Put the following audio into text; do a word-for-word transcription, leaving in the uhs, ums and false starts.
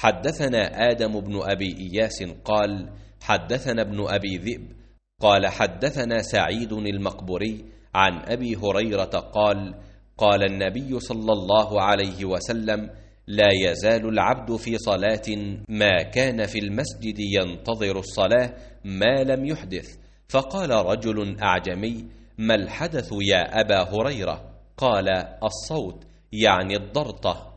حدثنا آدم بن أبي إياس قال حدثنا ابن أبي ذئب قال حدثنا سعيد المقبري عن أبي هريرة قال قال النبي صلى الله عليه وسلم لا يزال العبد في صلاة ما كان في المسجد ينتظر الصلاة ما لم يحدث. فقال رجل أعجمي ما الحدث يا أبا هريرة؟ قال الصوت يعني الضرطة.